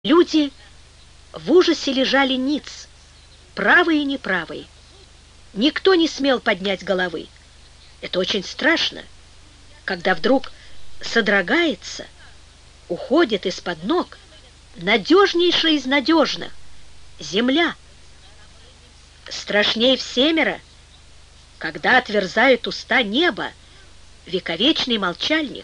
Люди в ужасе лежали ниц, правые и неправые. Никто не смел поднять головы. Это очень страшно, когда вдруг содрогается, уходит из-под ног надежнейшая из надежных — земля. Страшней всемеро, когда отверзает уста небо, вековечный молчальник.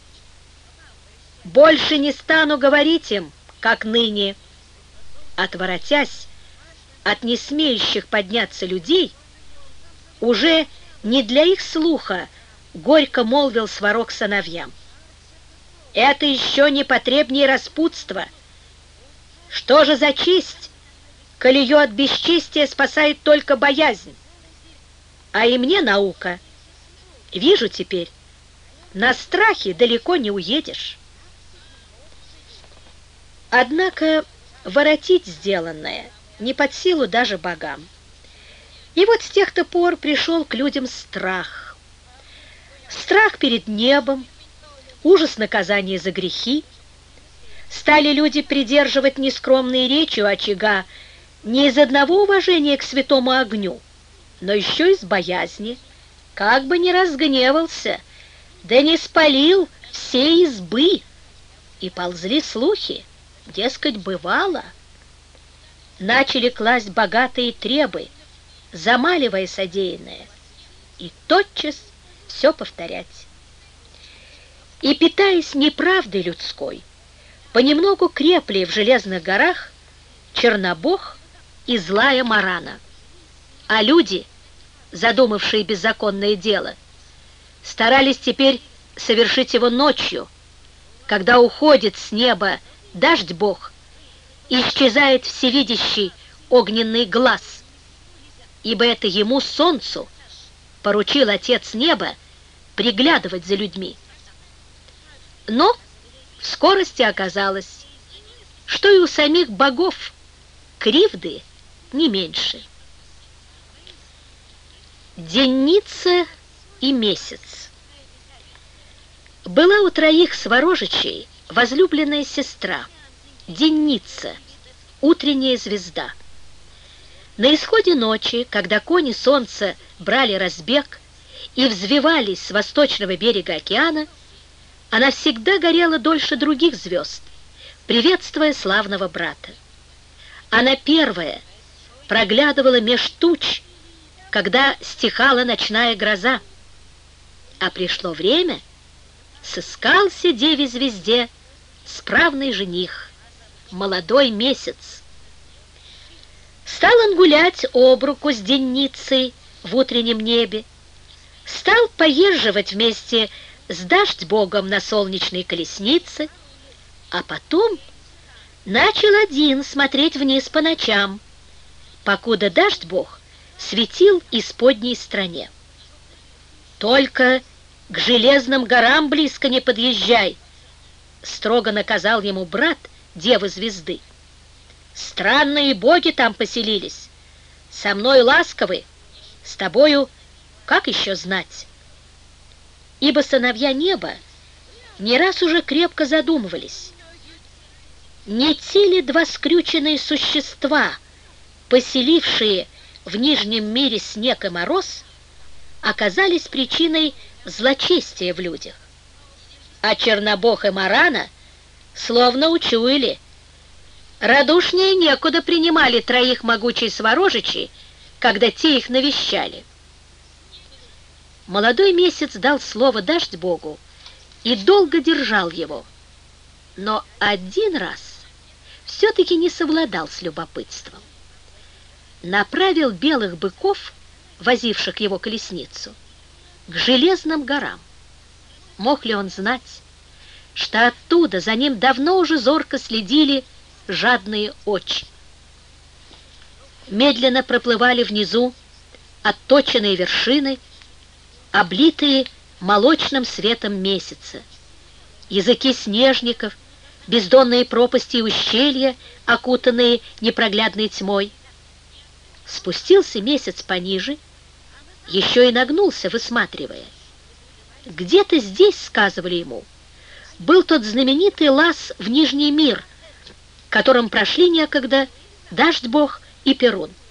Больше не стану говорить им, как ныне. Отворотясь от несмеющих подняться людей, уже не для их слуха горько молвил Сварог сыновьям: это еще не потребнее распутства. Что же за честь, коли ее от бесчестия спасает только боязнь? А и мне наука. Вижу теперь, на страхе далеко не уедешь. Однако воротить сделанное не под силу даже богам. И вот с тех-то пор пришел к людям страх. Страх перед небом, ужас наказания за грехи. Стали люди придерживать нескромные речи у очага не из одного уважения к святому огню, но еще из боязни, как бы не разгневался, да не спалил все избы. И ползли слухи, дескать, бывало. Начали класть богатые требы, замаливая содеянное, и тотчас все повторять. И, питаясь неправдой людской, понемногу крепли в железных горах Чернобог и злая Марана. А люди, задумавшие беззаконное дело, старались теперь совершить его ночью, когда уходит с неба дождь Бог, исчезает всевидящий огненный глаз, ибо это ему, солнцу, поручил Отец Неба приглядывать за людьми. Но в скорости оказалось, что и у самих богов кривды не меньше. Денница и месяц. Была у троих Сварожичей возлюбленная сестра, Денница, утренняя звезда. На исходе ночи, когда кони солнца брали разбег и взвивались с восточного берега океана, она всегда горела дольше других звезд, приветствуя славного брата. Она первая проглядывала меж туч, когда стихала ночная гроза. А пришло время, сыскался деве звезде справный жених, молодой месяц. Стал он гулять об руку с Денницей в утреннем небе, стал поезживать вместе с дождь-богом на солнечной колеснице, а потом начал один смотреть вниз по ночам, покуда дождь-бог светил исподней стране. «Только к железным горам близко не подъезжай», строго наказал ему брат девы звезды. «Странные боги там поселились. Со мной ласковы, с тобою как еще знать?» Ибо сыновья неба не раз уже крепко задумывались, не те ли два скрюченные существа, поселившие в нижнем мире снег и мороз, оказались причиной злочестия в людях. А Чернобог и Марана словно учуяли. Радушнее некуда принимали троих могучих Сварожичей, когда те их навещали. Молодой месяц дал слово дождь-богу и долго держал его, но один раз все-таки не совладал с любопытством. Направил белых быков, возивших его колесницу, к железным горам. Мог ли он знать, что оттуда за ним давно уже зорко следили жадные очи? Медленно проплывали внизу отточенные вершины, облитые молочным светом месяца, языки снежников, бездонные пропасти и ущелья, окутанные непроглядной тьмой. Спустился месяц пониже, еще и нагнулся, высматривая. Где-то здесь, сказывали ему, был тот знаменитый лаз в Нижний мир, которым прошли некогда Дождь-Бог и Перун.